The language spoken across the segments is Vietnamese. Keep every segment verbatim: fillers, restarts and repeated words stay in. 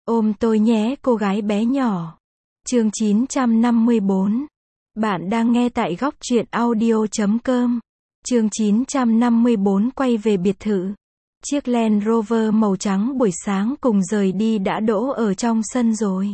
Ôm tôi nhé cô gái bé nhỏ. Chương chín trăm năm mươi bốn. Bạn đang nghe tại góc truyện audio chấm com. Chương chín trăm năm mươi bốn quay về biệt thự. Chiếc Land Rover màu trắng buổi sáng cùng rời đi đã đỗ ở trong sân rồi.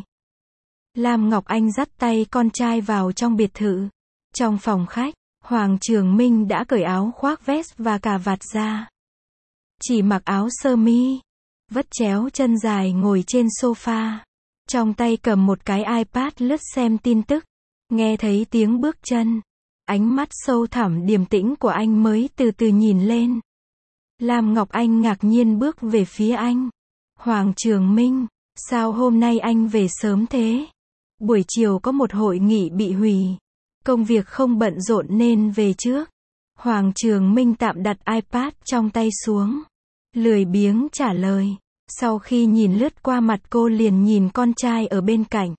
Lam Ngọc Anh dắt tay con trai vào trong biệt thự. Trong phòng khách, Hoàng Trường Minh đã cởi áo khoác vest và cà vạt ra. Chỉ mặc áo sơ mi, vắt chéo chân dài ngồi trên sofa. Trong tay cầm một cái iPad lướt xem tin tức. Nghe thấy tiếng bước chân, ánh mắt sâu thẳm điềm tĩnh của anh mới từ từ nhìn lên. Lam Ngọc Anh ngạc nhiên bước về phía anh. Hoàng Trường Minh, sao hôm nay anh về sớm thế? Buổi chiều có một hội nghị bị hủy. Công việc không bận rộn nên về trước. Hoàng Trường Minh tạm đặt iPad trong tay xuống. Lười biếng trả lời. Sau khi nhìn lướt qua mặt cô liền nhìn con trai ở bên cạnh.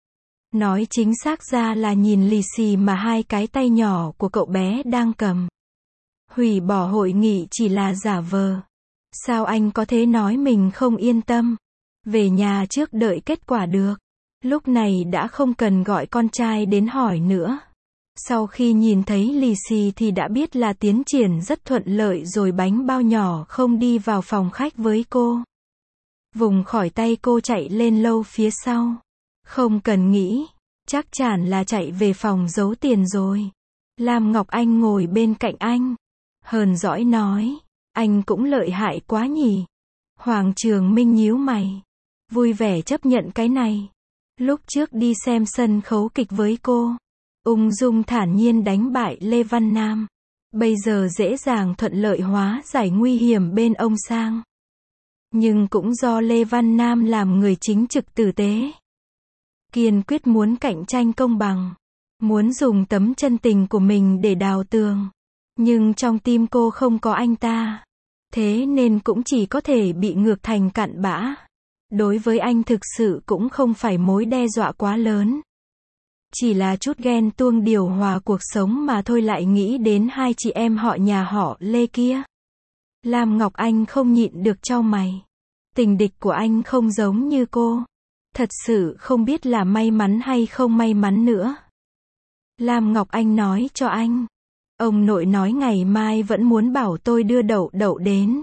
Nói chính xác ra là nhìn lì xì mà hai cái tay nhỏ của cậu bé đang cầm. Hủy bỏ hội nghị chỉ là giả vờ. Sao anh có thể nói mình không yên tâm? Về nhà trước đợi kết quả được. Lúc này đã không cần gọi con trai đến hỏi nữa. Sau khi nhìn thấy lì xì thì đã biết là tiến triển rất thuận lợi rồi. Bánh bao nhỏ không đi vào phòng khách với cô. Vùng khỏi tay cô chạy lên lâu phía sau. Không cần nghĩ, chắc chắn là chạy về phòng giấu tiền rồi. Lam Ngọc Anh ngồi bên cạnh anh. Hờn dỗi nói, anh cũng lợi hại quá nhỉ. Hoàng Trường Minh nhíu mày. Vui vẻ chấp nhận cái này. Lúc trước đi xem sân khấu kịch với cô. Ung dung thản nhiên đánh bại Lê Văn Nam. Bây giờ dễ dàng thuận lợi hóa giải nguy hiểm bên ông Sang. Nhưng cũng do Lê Văn Nam làm người chính trực tử tế. Kiên quyết muốn cạnh tranh công bằng. Muốn dùng tấm chân tình của mình để đào tường. Nhưng trong tim cô không có anh ta. Thế nên cũng chỉ có thể bị ngược thành cặn bã. Đối với anh thực sự cũng không phải mối đe dọa quá lớn. Chỉ là chút ghen tuông điều hòa cuộc sống mà thôi. Lại nghĩ đến hai chị em họ nhà họ Lê kia. Lam Ngọc Anh không nhịn được chau mày. Tình địch của anh không giống như cô. Thật sự không biết là may mắn hay không may mắn nữa. Lam Ngọc Anh nói cho anh. Ông nội nói ngày mai vẫn muốn bảo tôi đưa đậu đậu đến.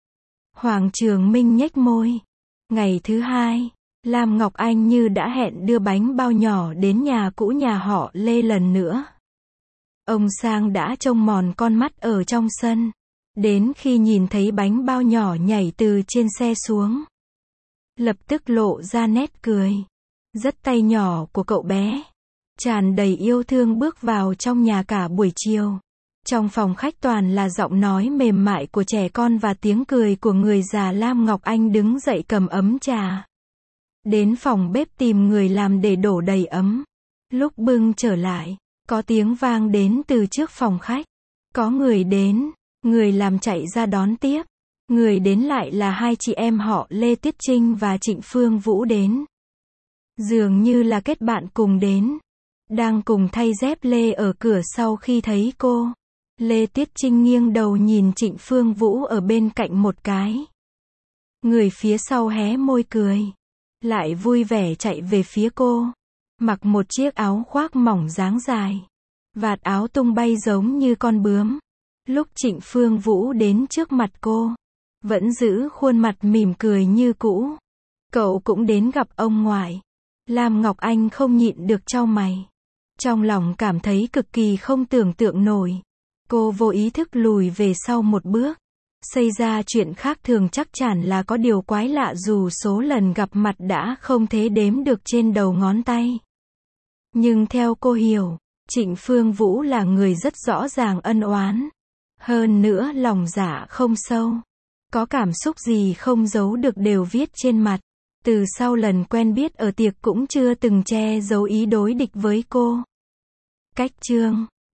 Hoàng Trường Minh nhếch môi. Ngày thứ hai, Lam Ngọc Anh như đã hẹn đưa bánh bao nhỏ đến nhà cũ nhà họ Lê lần nữa. Ông Sang đã trông mòn con mắt ở trong sân. Đến khi nhìn thấy bánh bao nhỏ nhảy từ trên xe xuống. Lập tức lộ ra nét cười. Dắt tay nhỏ của cậu bé. Tràn đầy yêu thương bước vào trong nhà. Cả buổi chiều. Trong phòng khách toàn là giọng nói mềm mại của trẻ con và tiếng cười của người già. Lam Ngọc Anh đứng dậy cầm ấm trà. Đến phòng bếp tìm người làm để đổ đầy ấm. Lúc bưng trở lại, có tiếng vang đến từ trước phòng khách. Có người đến. Người làm chạy ra đón tiếp. Người đến lại là hai chị em họ Lê Tuyết Trinh và Trịnh Phương Vũ đến. Dường như là kết bạn cùng đến. Đang cùng thay dép Lê ở cửa. Sau khi thấy cô, Lê Tuyết Trinh nghiêng đầu nhìn Trịnh Phương Vũ ở bên cạnh một cái. Người phía sau hé môi cười. Lại vui vẻ chạy về phía cô. Mặc một chiếc áo khoác mỏng dáng dài. Vạt áo tung bay giống như con bướm. Lúc Trịnh Phương Vũ đến trước mặt cô, vẫn giữ khuôn mặt mỉm cười như cũ. Cậu cũng đến gặp ông ngoại. Lam Ngọc Anh không nhịn được chau mày. Trong lòng cảm thấy cực kỳ không tưởng tượng nổi. Cô vô ý thức lùi về sau một bước. Xảy ra chuyện khác thường chắc chắn là có điều quái lạ dù số lần gặp mặt đã không thể đếm được trên đầu ngón tay. Nhưng theo cô hiểu, Trịnh Phương Vũ là người rất rõ ràng ân oán. Hơn nữa lòng dạ không sâu. Có cảm xúc gì không giấu được đều viết trên mặt. Từ sau lần quen biết ở tiệc cũng chưa từng che giấu ý đối địch với cô. Cách chương